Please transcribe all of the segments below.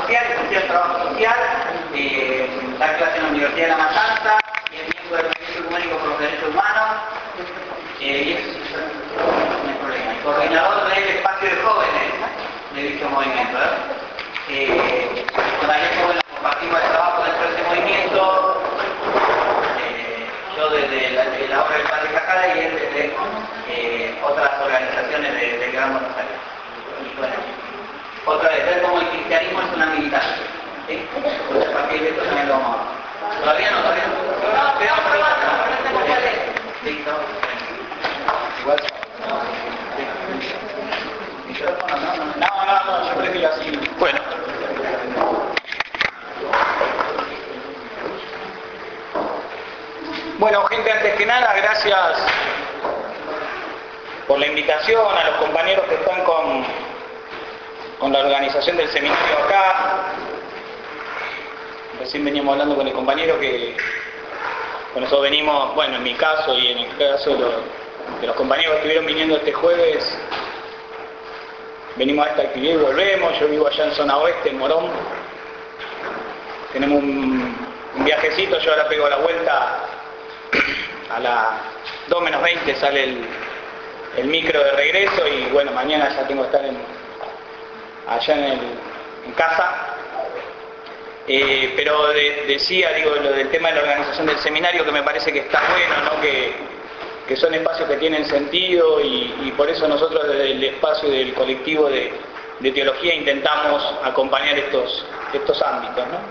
social, estudia trabajo social, da clase en la Universidad de La Matanza, y es miembro del Movimiento Ecuménico por los Derechos Humanos, y es no hay problema, el coordinador del espacio de jóvenes de dicho movimiento. Con Daniel Joven compartimos el trabajo dentro de ese movimiento, yo desde la obra del Padre Cajada y él desde otras organizaciones del Gran Buenos Aires. Y bueno, otra vez, ver cómo el cristianismo es una militancia. ¿Sí? Entonces, a partir de esto también lo vamos a ver. Todavía no. Listo. Igual. ¿Micrófono? No, yo prefiero así. Bueno. Bueno, gente, antes que nada, gracias por la invitación, a los compañeros que están con la organización del seminario acá. Recién veníamos hablando con el compañero que con eso venimos, bueno, en mi caso y en el caso de los compañeros que estuvieron viniendo este jueves, venimos a esta actividad y volvemos. Yo vivo allá en zona oeste, en Morón. Tenemos un viajecito, yo ahora pego la vuelta a las 2 menos 20 sale el micro de regreso y bueno, mañana ya tengo que estar allá en casa. Pero decía, digo, lo del tema de la organización del seminario, que me parece que está bueno, ¿no? Que son espacios que tienen sentido y por eso nosotros desde el espacio del colectivo de teología intentamos acompañar estos ámbitos, ¿no?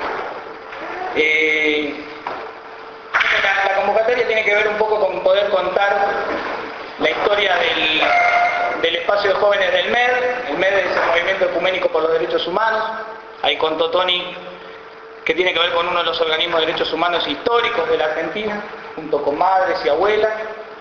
La convocatoria tiene que ver un poco con poder contar la historia del espacio de jóvenes del MED. El MED es el Movimiento Ecuménico por los Derechos Humanos. Ahí contó Tony que tiene que ver con uno de los organismos de derechos humanos históricos de la Argentina, junto con madres y abuelas.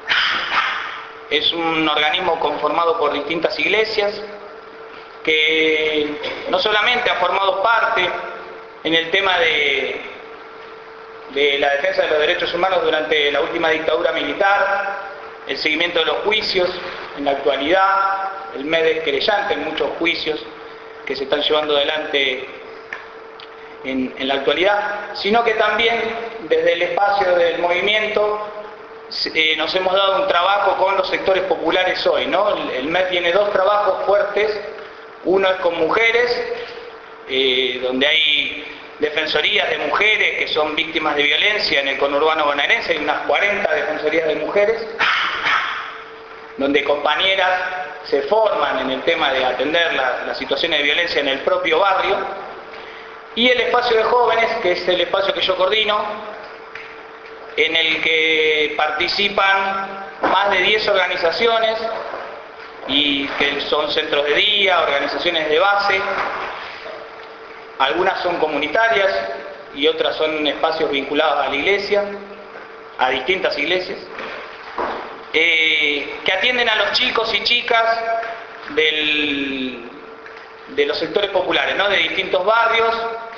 Es un organismo conformado por distintas iglesias que no solamente ha formado parte en el tema de la defensa de los derechos humanos durante la última dictadura militar, el seguimiento de los juicios en la actualidad. El MED es querellante en muchos juicios que se están llevando adelante en la actualidad, sino que también desde el espacio del movimiento nos hemos dado un trabajo con los sectores populares hoy, ¿no? El MED tiene dos trabajos fuertes. Uno es con mujeres, donde hay defensorías de mujeres que son víctimas de violencia en el conurbano bonaerense. Hay unas 40 defensorías de mujeres, donde compañeras se forman en el tema de atender las situaciones de violencia en el propio barrio. Y el espacio de jóvenes, que es el espacio que yo coordino, en el que participan más de 10 organizaciones, y que son centros de día, organizaciones de base. Algunas son comunitarias y otras son espacios vinculados a la iglesia, a distintas iglesias, que atienden a los chicos y chicas de los sectores populares, ¿no? De distintos barrios.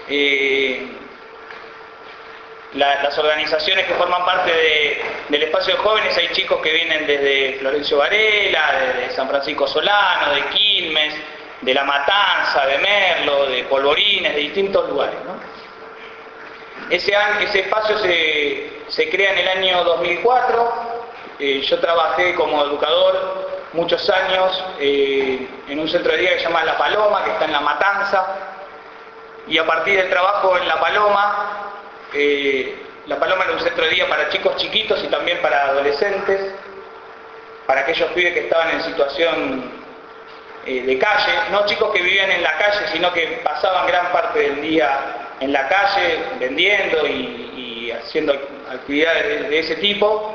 Las organizaciones que forman parte del espacio de jóvenes, hay chicos que vienen desde Florencio Varela, de San Francisco Solano, de Quilmes, de La Matanza, de Merlo, de Polvorines, de distintos lugares, ¿no? Ese espacio se crea en el año 2004. Yo trabajé como educador muchos años en un centro de día que se llama La Paloma, que está en La Matanza, y a partir del trabajo en La Paloma era un centro de día para chicos chiquitos y también para adolescentes, para aquellos pibes que estaban en situación de calle, no chicos que vivían en la calle, sino que pasaban gran parte del día en la calle vendiendo y haciendo actividades de ese tipo.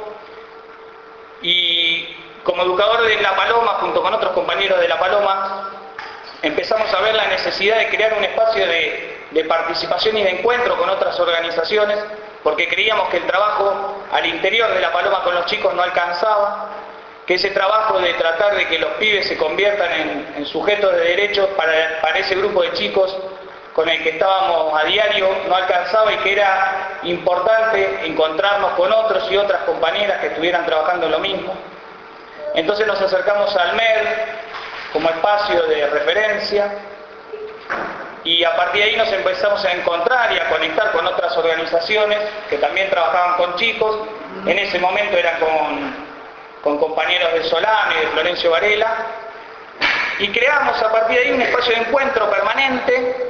Y como educador de La Paloma, junto con otros compañeros de La Paloma, empezamos a ver la necesidad de crear un espacio de participación y de encuentro con otras organizaciones, porque creíamos que el trabajo al interior de La Paloma con los chicos no alcanzaba, que ese trabajo de tratar de que los pibes se conviertan en sujetos de derechos para ese grupo de chicos con el que estábamos a diario no alcanzaba, y que era importante encontrarnos con otros y otras compañeras que estuvieran trabajando lo mismo. Entonces nos acercamos al MED como espacio de referencia y a partir de ahí nos empezamos a encontrar y a conectar con otras organizaciones que también trabajaban con chicos. En ese momento eran con compañeros de Solano y de Florencio Varela, y creamos a partir de ahí un espacio de encuentro permanente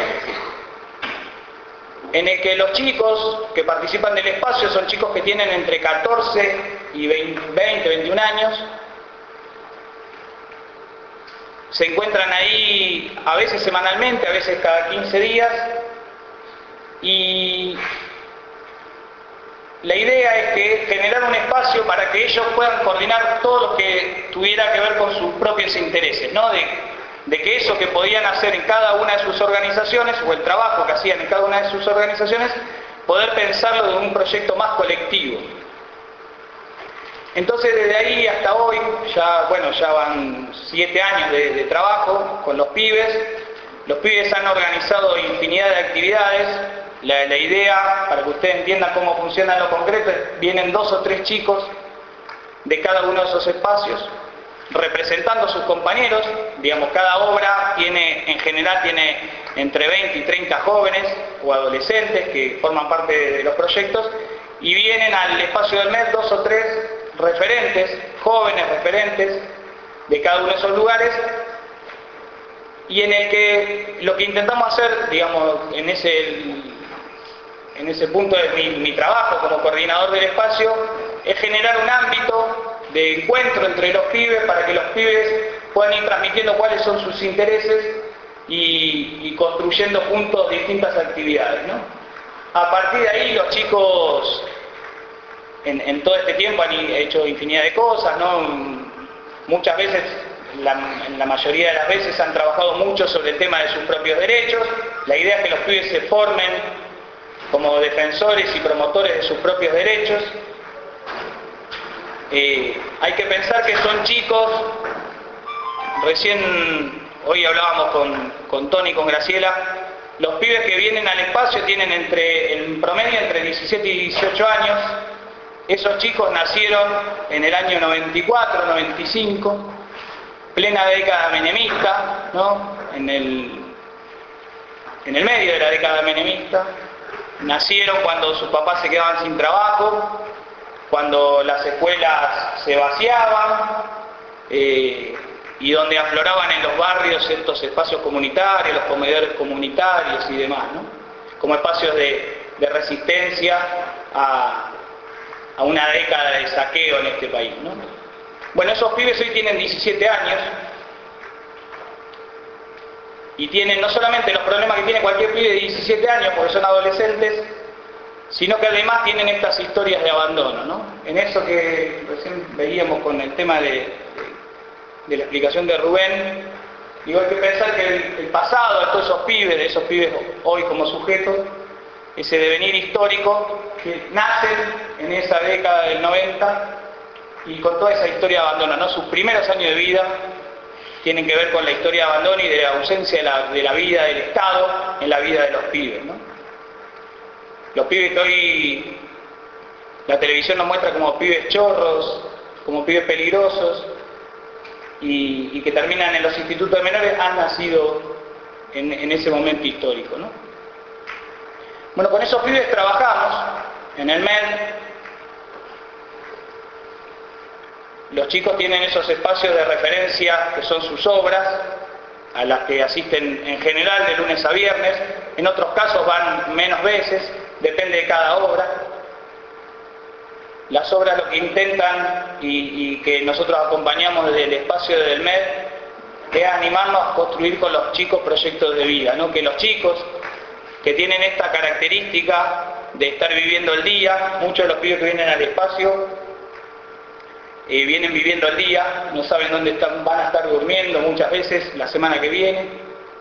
en el que los chicos que participan del espacio son chicos que tienen entre 14 y 20, 21 años. Se encuentran ahí a veces semanalmente, a veces cada 15 días, y la idea es que generar un espacio para que ellos puedan coordinar todo lo que tuviera que ver con sus propios intereses, ¿no? De que eso que podían hacer en cada una de sus organizaciones, o el trabajo que hacían en cada una de sus organizaciones, poder pensarlo de un proyecto más colectivo. Entonces desde ahí hasta hoy, ya van 7 años de trabajo con los pibes. Los pibes han organizado infinidad de actividades. La idea, para que ustedes entiendan cómo funciona en lo concreto, vienen 2 o 3 chicos de cada uno de esos espacios, representando a sus compañeros. Digamos, cada obra en general tiene entre 20 y 30 jóvenes o adolescentes que forman parte de los proyectos, y vienen al espacio del MED 2 o 3 referentes, jóvenes referentes de cada uno de esos lugares, y en el que lo que intentamos hacer, digamos, en ese punto de mi trabajo como coordinador del espacio, es generar un ámbito de encuentro entre los pibes para que los pibes puedan ir transmitiendo cuáles son sus intereses y construyendo juntos distintas actividades, ¿no? A partir de ahí los chicos en todo este tiempo han hecho infinidad de cosas, ¿no? Muchas veces, en la mayoría de las veces, han trabajado mucho sobre el tema de sus propios derechos. La idea es que los pibes se formen como defensores y promotores de sus propios derechos. Hay que pensar que son chicos, hoy hablábamos con Tony y con Graciela, los pibes que vienen al espacio tienen en promedio entre 17 y 18 años. Esos chicos nacieron en el año 94, 95, plena década menemista, ¿no? En el medio de la década menemista. Nacieron cuando sus papás se quedaban sin trabajo, cuando las escuelas se vaciaban, y donde afloraban en los barrios estos espacios comunitarios, los comedores comunitarios y demás, ¿no? Como espacios de resistencia a una década de saqueo en este país, ¿no? Bueno, esos pibes hoy tienen 17 años y tienen no solamente los problemas que tiene cualquier pibe de 17 años porque son adolescentes, sino que además tienen estas historias de abandono, ¿no? En eso que recién veíamos con el tema de la explicación de Rubén, digo, hay que pensar que el pasado de todos de esos pibes hoy como sujetos, ese devenir histórico que nacen en esa década del 90 y con toda esa historia de abandono, ¿no? Sus primeros años de vida tienen que ver con la historia de abandono y de la ausencia de la vida del Estado en la vida de los pibes, ¿no? Los pibes que hoy la televisión nos muestra como pibes chorros, como pibes peligrosos y que terminan en los institutos de menores, han nacido en ese momento histórico, ¿no? Bueno, con esos pibes trabajamos en el MED. Los chicos tienen esos espacios de referencia que son sus obras, a las que asisten en general de lunes a viernes. En otros casos van menos veces, depende de cada obra. Las obras lo que intentan y que nosotros acompañamos desde el espacio del MED es animarnos a construir con los chicos proyectos de vida, ¿no? Que los chicos que tienen esta característica de estar viviendo el día, muchos de los pibes que vienen al espacio vienen viviendo el día, no saben dónde van a estar durmiendo muchas veces la semana que viene,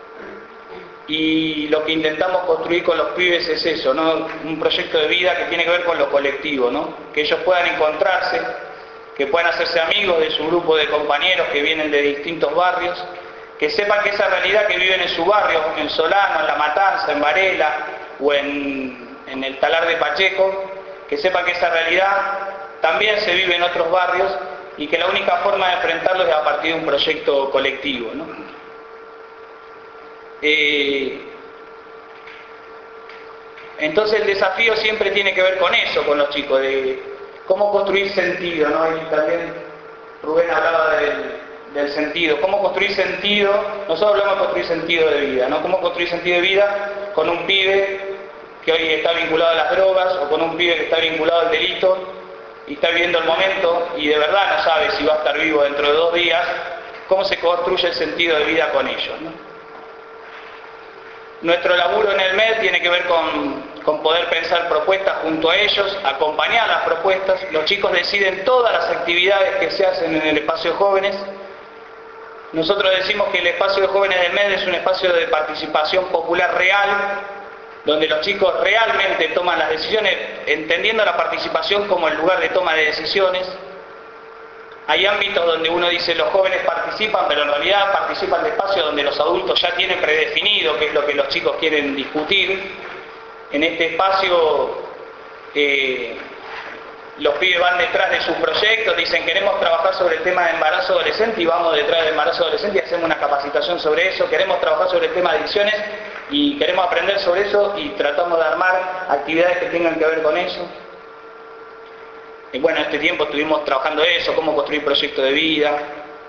y lo que intentamos construir con los pibes es eso, ¿no? Un proyecto de vida que tiene que ver con lo colectivo, ¿no? Que ellos puedan encontrarse, que puedan hacerse amigos de su grupo de compañeros que vienen de distintos barrios, que sepan que esa realidad que viven en su barrio, en Solano, en La Matanza, en Varela o en el Talar de Pacheco, que sepan que esa realidad también se vive en otros barrios y que la única forma de enfrentarlo es a partir de un proyecto colectivo, ¿no? Entonces el desafío siempre tiene que ver con eso, con los chicos, de cómo construir sentido, ¿no? Y también Rubén hablaba del sentido, cómo construir sentido. Nosotros hablamos de construir sentido de vida, ¿no? Cómo construir sentido de vida con un pibe que hoy está vinculado a las drogas, o con un pibe que está vinculado al delito y está viviendo el momento y de verdad no sabe si va a estar vivo dentro de 2 días. Cómo se construye el sentido de vida con ellos, ¿no? Nuestro laburo en el MED tiene que ver con poder pensar propuestas junto a ellos, acompañar las propuestas. Los chicos deciden todas las actividades que se hacen en el espacio de jóvenes. Nosotros decimos que el espacio de jóvenes del MED es un espacio de participación popular real, donde los chicos realmente toman las decisiones, entendiendo la participación como el lugar de toma de decisiones. Hay ámbitos donde uno dice los jóvenes participan, pero en realidad participan de espacios donde los adultos ya tienen predefinido qué es lo que los chicos quieren discutir. En este espacio los pibes van detrás de sus proyectos, dicen queremos trabajar sobre el tema de embarazo adolescente y vamos detrás del embarazo adolescente y hacemos una capacitación sobre eso. Queremos trabajar sobre el tema de adicciones y queremos aprender sobre eso y tratamos de armar actividades que tengan que ver con eso. Bueno, en este tiempo estuvimos trabajando eso, cómo construir proyectos de vida,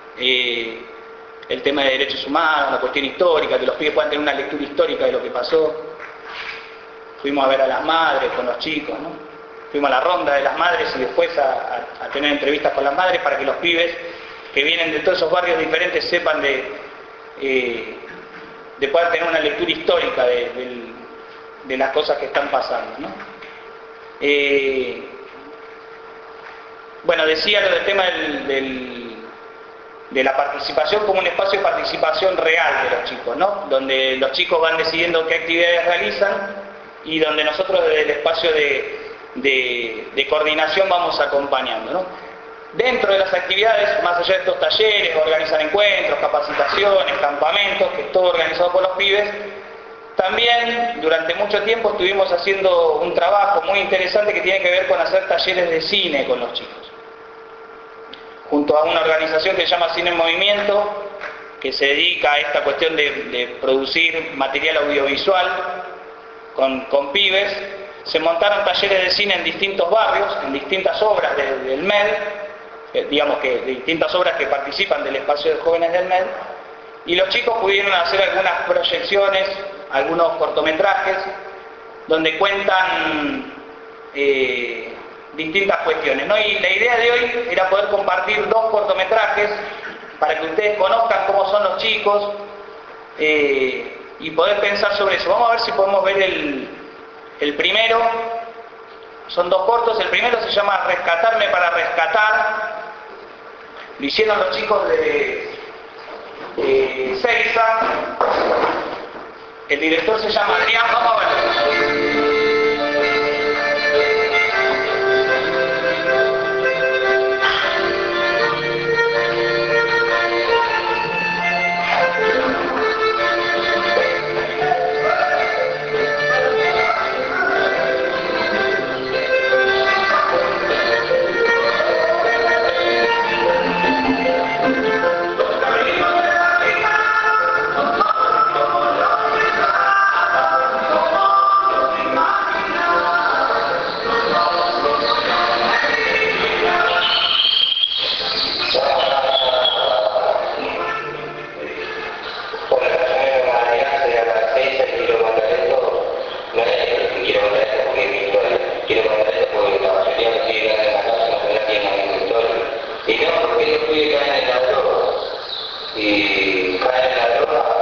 el tema de derechos humanos, la cuestión histórica, que los pibes puedan tener una lectura histórica de lo que pasó. Fuimos a ver a las madres con los chicos, ¿no? Fuimos a la ronda de las madres y después a tener entrevistas con las madres para que los pibes que vienen de todos esos barrios diferentes sepan de poder tener una lectura histórica de las cosas que están pasando, ¿no? Bueno, decía lo del tema de la participación como un espacio de participación real de los chicos, ¿no? Donde los chicos van decidiendo qué actividades realizan y donde nosotros desde el espacio de coordinación vamos acompañando, ¿no? Dentro de las actividades, más allá de estos talleres, organizan encuentros, capacitaciones, campamentos, que es todo organizado por los pibes. También durante mucho tiempo estuvimos haciendo un trabajo muy interesante que tiene que ver con hacer talleres de cine con los chicos. Junto a una organización que se llama Cine en Movimiento, que se dedica a esta cuestión de producir material audiovisual con pibes, se montaron talleres de cine en distintos barrios, en distintas obras del MED, digamos que de distintas obras que participan del espacio de jóvenes del MED, y los chicos pudieron hacer algunas proyecciones, algunos cortometrajes, donde cuentan distintas cuestiones, ¿no? Y la idea de hoy era poder compartir 2 cortometrajes para que ustedes conozcan cómo son los chicos y poder pensar sobre eso. Vamos a ver si podemos ver el primero. Son 2 cortos. El primero se llama Rescatarme para rescatar. Lo hicieron los chicos de Seiza. El director se llama Adrián. Vamos a verlo. Y no porque ellos piden caen en la droga. Y caen en la droga